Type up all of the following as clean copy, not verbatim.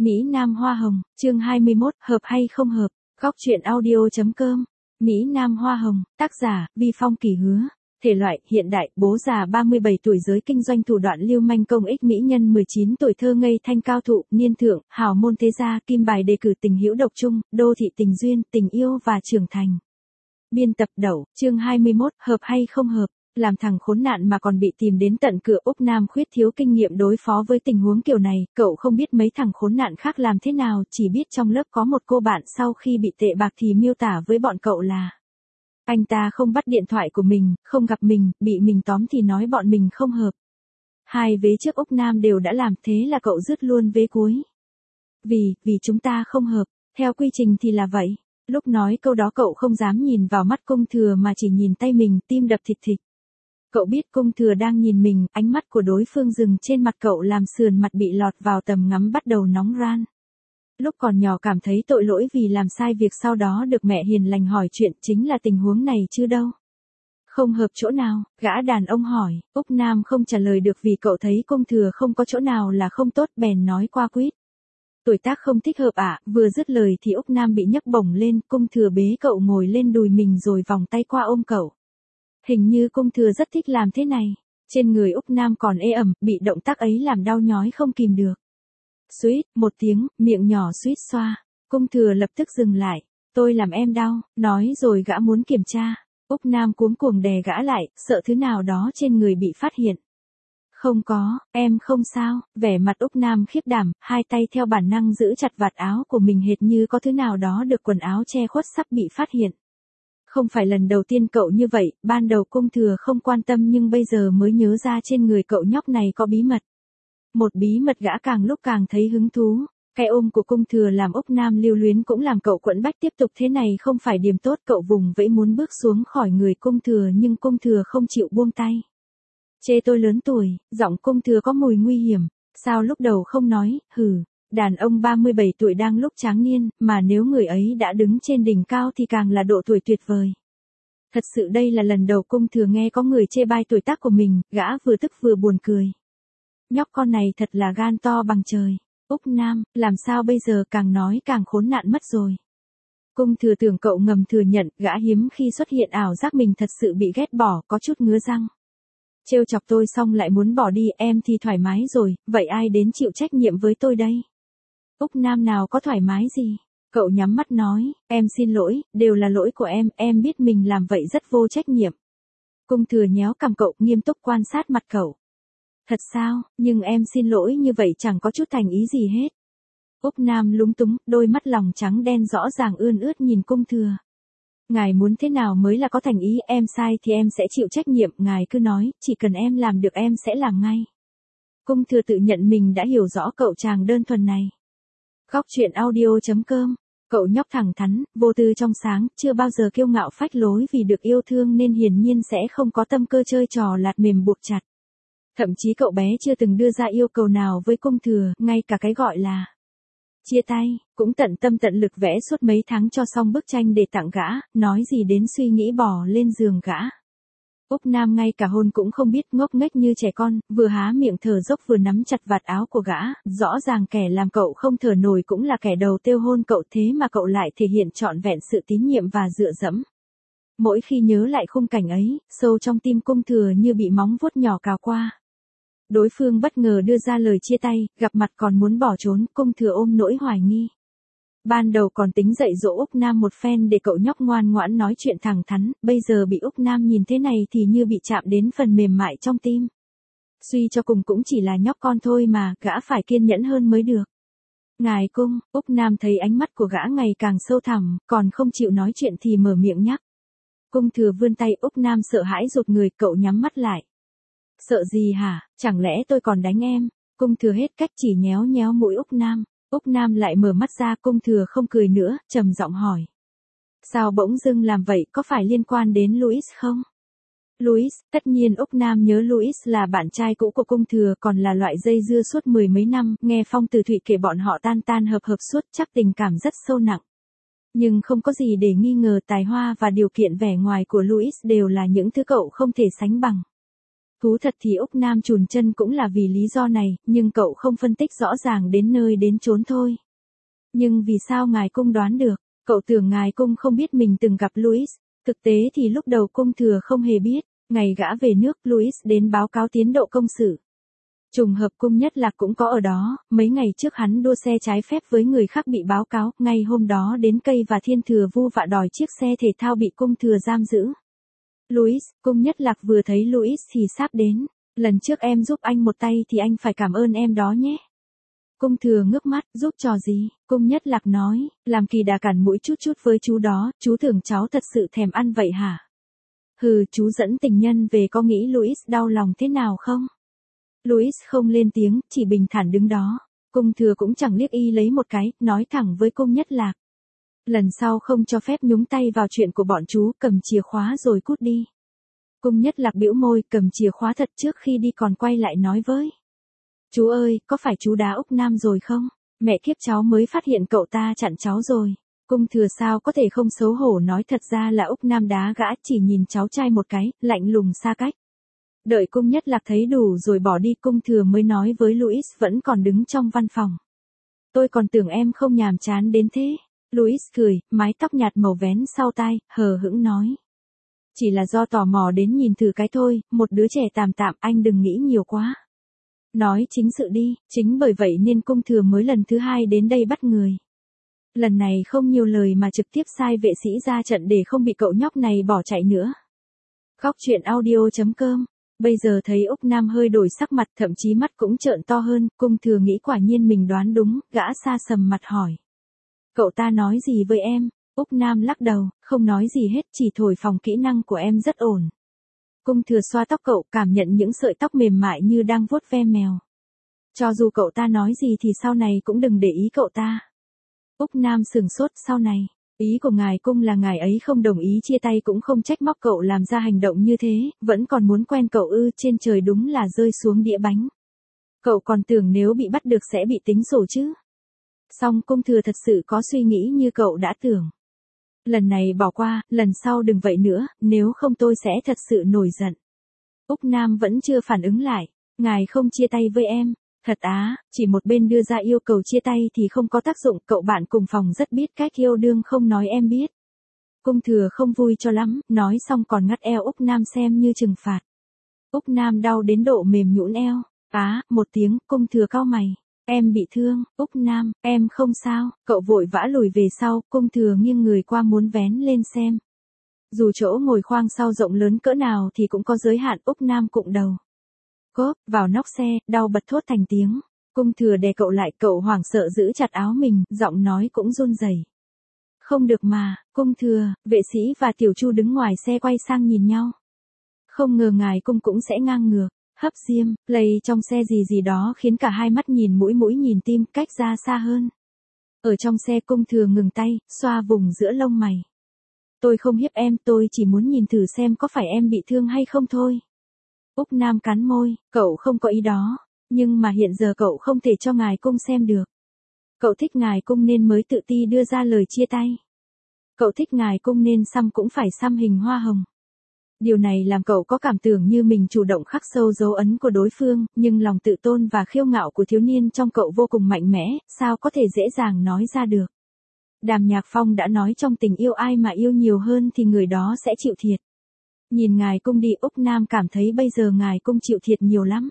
Mỹ Nam Hoa Hồng, chương 21, hợp hay không hợp, góc truyện audio.com, Mỹ Nam Hoa Hồng, tác giả, Vi Phong Kỳ Hứa, thể loại, hiện đại, bố già 37 tuổi giới kinh doanh thủ đoạn lưu manh công ích mỹ nhân 19 tuổi thơ ngây thanh cao thụ, niên thượng, hào môn thế gia, kim bài đề cử tình hữu độc trung, đô thị tình duyên, tình yêu và trưởng thành. Biên tập Đậu, chương 21, hợp hay không hợp. Làm thằng khốn nạn mà còn bị tìm đến tận cửa. Úc Nam khuyết thiếu kinh nghiệm đối phó với tình huống kiểu này, cậu không biết mấy thằng khốn nạn khác làm thế nào, chỉ biết trong lớp có một cô bạn sau khi bị tệ bạc thì miêu tả với bọn cậu là anh ta không bắt điện thoại của mình, không gặp mình, bị mình tóm thì nói bọn mình không hợp. Hai vế trước Úc Nam đều đã làm, thế là cậu dứt luôn vế cuối. Vì chúng ta không hợp, theo quy trình thì là vậy. Lúc nói câu đó cậu không dám nhìn vào mắt Cung Thừa mà chỉ nhìn tay mình, tim đập thịch thịch. Cậu biết Cung Thừa đang nhìn mình, ánh mắt của đối phương dừng trên mặt cậu làm sườn mặt bị lọt vào tầm ngắm bắt đầu nóng ran. Lúc còn nhỏ cảm thấy tội lỗi vì làm sai việc, sau đó được mẹ hiền lành hỏi chuyện, chính là tình huống này chứ đâu. Không hợp chỗ nào, gã đàn ông hỏi. Úc Nam không trả lời được vì cậu thấy Cung Thừa không có chỗ nào là không tốt, bèn nói qua quýt. Tuổi tác không thích hợp ạ. Vừa dứt lời thì Úc Nam bị nhấc bổng lên, Cung Thừa bế cậu ngồi lên đùi mình rồi vòng tay qua ôm cậu. Hình như Cung Thừa rất thích làm thế này. Trên người Úc Nam còn ê ẩm, bị động tác ấy làm đau nhói không kìm được. Suýt, một tiếng, miệng nhỏ suýt xoa. Cung Thừa lập tức dừng lại. Tôi làm em đau, nói rồi gã muốn kiểm tra. Úc Nam cuống cuồng đè gã lại, sợ thứ nào đó trên người bị phát hiện. Không có, em không sao. Vẻ mặt Úc Nam khiếp đảm, hai tay theo bản năng giữ chặt vạt áo của mình hệt như có thứ nào đó được quần áo che khuất sắp bị phát hiện. Không phải lần đầu tiên cậu như vậy, ban đầu Cung Thừa không quan tâm nhưng bây giờ mới nhớ ra trên người cậu nhóc này có bí mật. Một bí mật gã càng lúc càng thấy hứng thú. Cái ôm của Cung Thừa làm Úc Nam lưu luyến cũng làm cậu quẫn bách tiếp tục, thế này không phải điểm tốt. Cậu vùng vẫy muốn bước xuống khỏi người Cung Thừa nhưng Cung Thừa không chịu buông tay. Chê tôi lớn tuổi, giọng Cung Thừa có mùi nguy hiểm. Sao lúc đầu không nói, hừ. Đàn ông 37 tuổi đang lúc tráng niên, mà nếu người ấy đã đứng trên đỉnh cao thì càng là độ tuổi tuyệt vời. Thật sự đây là lần đầu Cung Thừa nghe có người chê bai tuổi tác của mình, gã vừa tức vừa buồn cười. Nhóc con này thật là gan to bằng trời. Úc Nam, làm sao bây giờ, càng nói càng khốn nạn mất rồi. Cung Thừa tưởng cậu ngầm thừa nhận, gã hiếm khi xuất hiện ảo giác mình thật sự bị ghét bỏ, có chút ngứa răng. Trêu chọc tôi xong lại muốn bỏ đi, em thì thoải mái rồi, vậy ai đến chịu trách nhiệm với tôi đây? Úc Nam nào có thoải mái gì? Cậu nhắm mắt nói, em xin lỗi, đều là lỗi của em biết mình làm vậy rất vô trách nhiệm. Cung Thừa nhéo cằm cậu, nghiêm túc quan sát mặt cậu. Thật sao, nhưng em xin lỗi như vậy chẳng có chút thành ý gì hết. Úc Nam lúng túng, đôi mắt lòng trắng đen rõ ràng ươn ướt nhìn Cung Thừa. Ngài muốn thế nào mới là có thành ý, em sai thì em sẽ chịu trách nhiệm, ngài cứ nói, chỉ cần em làm được em sẽ làm ngay. Cung Thừa tự nhận mình đã hiểu rõ cậu chàng đơn thuần này. Góc truyện audio.com, cậu nhóc thẳng thắn, vô tư trong sáng, chưa bao giờ kiêu ngạo phách lối, vì được yêu thương nên hiển nhiên sẽ không có tâm cơ chơi trò lạt mềm buộc chặt. Thậm chí cậu bé chưa từng đưa ra yêu cầu nào với Cung Thừa, ngay cả cái gọi là chia tay, cũng tận tâm tận lực vẽ suốt mấy tháng cho xong bức tranh để tặng gã, nói gì đến suy nghĩ bỏ lên giường gã. Úc Nam ngay cả hôn cũng không biết, ngốc nghếch như trẻ con, vừa há miệng thở dốc vừa nắm chặt vạt áo của gã, rõ ràng kẻ làm cậu không thở nổi cũng là kẻ đầu tiêu hôn cậu, thế mà cậu lại thể hiện trọn vẹn sự tín nhiệm và dựa dẫm. Mỗi khi nhớ lại khung cảnh ấy, sâu trong tim Cung Thừa như bị móng vuốt nhỏ cào qua. Đối phương bất ngờ đưa ra lời chia tay, gặp mặt còn muốn bỏ trốn, Cung Thừa ôm nỗi hoài nghi. Ban đầu còn tính dạy dỗ Úc Nam một phen để cậu nhóc ngoan ngoãn nói chuyện thẳng thắn, bây giờ bị Úc Nam nhìn thế này thì như bị chạm đến phần mềm mại trong tim. Suy cho cùng cũng chỉ là nhóc con thôi mà, gã phải kiên nhẫn hơn mới được. Ngài Cung, Úc Nam thấy ánh mắt của gã ngày càng sâu thẳm, còn không chịu nói chuyện thì mở miệng nhắc. Cung Thừa vươn tay, Úc Nam sợ hãi rụt người, cậu nhắm mắt lại. Sợ gì hả, chẳng lẽ tôi còn đánh em? Cung Thừa hết cách chỉ nhéo nhéo mũi Úc Nam. Úc Nam lại mở mắt ra, Cung Thừa không cười nữa, trầm giọng hỏi. Sao bỗng dưng làm vậy, có phải liên quan đến Louis không? Louis, tất nhiên Úc Nam nhớ Louis là bạn trai cũ của Cung Thừa, còn là loại dây dưa suốt mười mấy năm, nghe Phong Từ Thụy kể bọn họ tan tan hợp hợp suốt, chắc tình cảm rất sâu nặng. Nhưng không có gì để nghi ngờ, tài hoa và điều kiện vẻ ngoài của Louis đều là những thứ cậu không thể sánh bằng. Thú thật thì Úc Nam chùn chân cũng là vì lý do này, nhưng cậu không phân tích rõ ràng đến nơi đến chốn thôi. Nhưng vì sao ngài cung đoán được? Cậu tưởng ngài cung không biết mình từng gặp Louis. Thực tế thì lúc đầu cung thừa không hề biết. Ngày gã về nước, Louis đến báo cáo tiến độ công sự. Trùng hợp cung nhất lạc cũng có ở đó, mấy ngày trước hắn đua xe trái phép với người khác bị báo cáo, ngay hôm đó đến cây và thiên thừa vu vạ đòi chiếc xe thể thao bị cung thừa giam giữ. Louis, cung nhất lạc vừa thấy Louis thì sắp đến. Lần trước em giúp anh một tay thì anh phải cảm ơn em đó nhé. Cung thừa ngước mắt, giúp trò gì? Cung nhất lạc nói, làm kỳ đà cản mũi chút chút với chú đó, chú tưởng cháu thật sự thèm ăn vậy hả? Hừ, chú dẫn tình nhân về có nghĩ Louis đau lòng thế nào không? Louis không lên tiếng, chỉ bình thản đứng đó. Cung thừa cũng chẳng liếc y lấy một cái, nói thẳng với cung nhất lạc. Lần sau không cho phép nhúng tay vào chuyện của bọn chú, cầm chìa khóa rồi cút đi. Cung nhất lạc bĩu môi, cầm chìa khóa thật trước khi đi còn quay lại nói với. Chú ơi, có phải chú đá Úc Nam rồi không? Mẹ kiếp cháu mới phát hiện cậu ta chặn cháu rồi. Cung thừa sao có thể không xấu hổ nói thật ra là Úc Nam đá gã, chỉ nhìn cháu trai một cái, lạnh lùng xa cách. Đợi cung nhất lạc thấy đủ rồi bỏ đi, cung thừa mới nói với Louis vẫn còn đứng trong văn phòng. Tôi còn tưởng em không nhàm chán đến thế. Louis cười, mái tóc nhạt màu vén sau tai, hờ hững nói. Chỉ là do tò mò đến nhìn thử cái thôi, một đứa trẻ tạm tạm, anh đừng nghĩ nhiều quá. Nói chính sự đi, chính bởi vậy nên cung thừa mới lần thứ hai đến đây bắt người. Lần này không nhiều lời mà trực tiếp sai vệ sĩ ra trận để không bị cậu nhóc này bỏ chạy nữa. Góc truyện audio.com. Bây giờ thấy Úc Nam hơi đổi sắc mặt, thậm chí mắt cũng trợn to hơn, cung thừa nghĩ quả nhiên mình đoán đúng, gã sa sầm mặt hỏi. Cậu ta nói gì với em? Úc Nam lắc đầu, không nói gì hết, chỉ thổi phồng kỹ năng của em rất ổn. Cung thừa xoa tóc cậu, cảm nhận những sợi tóc mềm mại như đang vuốt ve mèo. Cho dù cậu ta nói gì thì sau này cũng đừng để ý cậu ta. Úc Nam sửng sốt, sau này. Ý của ngài cung là ngài ấy không đồng ý chia tay cũng không trách móc cậu làm ra hành động như thế, vẫn còn muốn quen cậu ư? Trên trời đúng là rơi xuống đĩa bánh. Cậu còn tưởng nếu bị bắt được sẽ bị tính sổ chứ. Song cung thừa thật sự có suy nghĩ như cậu đã tưởng. Lần này bỏ qua, lần sau đừng vậy nữa, nếu không tôi sẽ thật sự nổi giận. Úc Nam vẫn chưa phản ứng lại. Ngài không chia tay với em. Thật á, chỉ một bên đưa ra yêu cầu chia tay thì không có tác dụng, cậu bạn cùng phòng rất biết cách yêu đương không nói em biết. Cung thừa không vui cho lắm, nói xong còn ngắt eo Úc Nam xem như trừng phạt. Úc Nam đau đến độ mềm nhũn eo. Á, một tiếng, cung thừa cau mày. Em bị thương, Úc Nam, em không sao, cậu vội vã lùi về sau, cung thừa nghiêng người qua muốn vén lên xem. Dù chỗ ngồi khoang sau rộng lớn cỡ nào thì cũng có giới hạn, Úc Nam cụng đầu. Cốp, vào nóc xe, đau bật thốt thành tiếng. Cung thừa đè cậu lại, cậu hoảng sợ giữ chặt áo mình, giọng nói cũng run rẩy. Không được mà, cung thừa, vệ sĩ và tiểu chu đứng ngoài xe quay sang nhìn nhau. Không ngờ ngài cung cũng sẽ ngang ngược, hấp diêm, play trong xe gì gì đó khiến cả hai mắt nhìn mũi nhìn tim, cách ra xa hơn. Ở trong xe cung thừa ngừng tay, xoa vùng giữa lông mày. Tôi không hiếp em, tôi chỉ muốn nhìn thử xem có phải em bị thương hay không thôi. Úc Nam cắn môi, cậu không có ý đó, nhưng mà hiện giờ cậu không thể cho ngài cung xem được. Cậu thích ngài cung nên mới tự ti đưa ra lời chia tay. Cậu thích ngài cung nên xăm cũng phải xăm hình hoa hồng. Điều này làm cậu có cảm tưởng như mình chủ động khắc sâu dấu ấn của đối phương, nhưng lòng tự tôn và khiêu ngạo của thiếu niên trong cậu vô cùng mạnh mẽ, sao có thể dễ dàng nói ra được. Đàm Nhạc Phong đã nói trong tình yêu ai mà yêu nhiều hơn thì người đó sẽ chịu thiệt. Nhìn ngài cung đi, Úc Nam cảm thấy bây giờ ngài cung chịu thiệt nhiều lắm.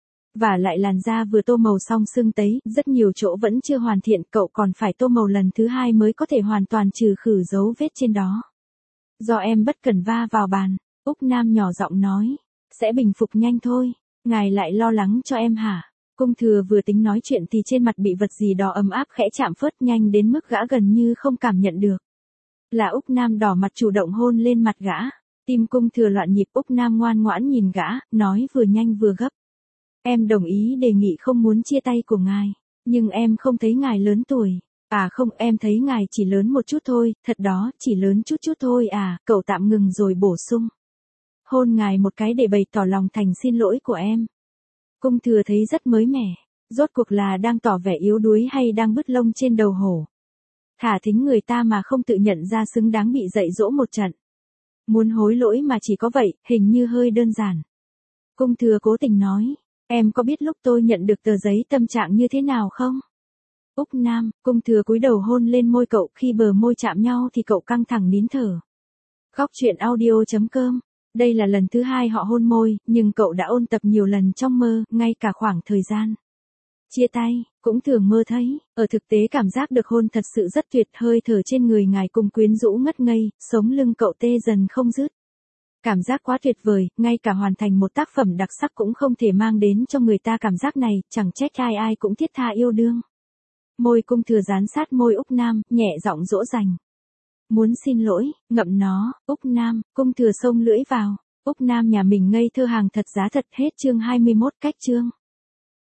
Và lại làn da vừa tô màu xong sưng tấy, rất nhiều chỗ vẫn chưa hoàn thiện, cậu còn phải tô màu lần thứ hai mới có thể hoàn toàn trừ khử dấu vết trên đó. Do em bất cẩn va vào bàn, Úc Nam nhỏ giọng nói, sẽ bình phục nhanh thôi, ngài lại lo lắng cho em hả? Cung thừa vừa tính nói chuyện thì trên mặt bị vật gì đó ấm áp khẽ chạm phớt nhanh đến mức gã gần như không cảm nhận được. Là Úc Nam đỏ mặt chủ động hôn lên mặt gã. Tim cung thừa loạn nhịp, Úc Nam ngoan ngoãn nhìn gã, nói vừa nhanh vừa gấp. Em đồng ý đề nghị không muốn chia tay của ngài, nhưng em không thấy ngài lớn tuổi. À không, em thấy ngài chỉ lớn một chút thôi, thật đó, chỉ lớn chút chút thôi à, cậu tạm ngừng rồi bổ sung. Hôn ngài một cái để bày tỏ lòng thành xin lỗi của em. Cung thừa thấy rất mới mẻ, rốt cuộc là đang tỏ vẻ yếu đuối hay đang bứt lông trên đầu hổ. Thả thính người ta mà không tự nhận ra xứng đáng bị dạy dỗ một trận. Muốn hối lỗi mà chỉ có vậy, hình như hơi đơn giản. Cung Thừa cố tình nói, em có biết lúc tôi nhận được tờ giấy tâm trạng như thế nào không? Úc Nam, Cung Thừa cúi đầu hôn lên môi cậu, khi bờ môi chạm nhau thì cậu căng thẳng nín thở. Góc truyện audio.com. Đây là lần thứ 2 họ hôn môi, nhưng cậu đã ôn tập nhiều lần trong mơ, ngay cả khoảng thời gian chia tay, cũng thường mơ thấy. Ở thực tế cảm giác được hôn thật sự rất tuyệt, hơi thở trên người ngài cùng quyến rũ ngất ngây, sống lưng cậu tê dần không dứt. Cảm giác quá tuyệt vời, ngay cả hoàn thành một tác phẩm đặc sắc cũng không thể mang đến cho người ta cảm giác này, chẳng trách ai ai cũng thiết tha yêu đương. Môi Cung Thừa dán sát môi Úc Nam, nhẹ giọng dỗ dành. Muốn xin lỗi, ngậm nó. Úc Nam, Cung Thừa xông lưỡi vào. Úc Nam nhà mình ngây thơ hàng thật giá thật. Hết chương 21. Cách chương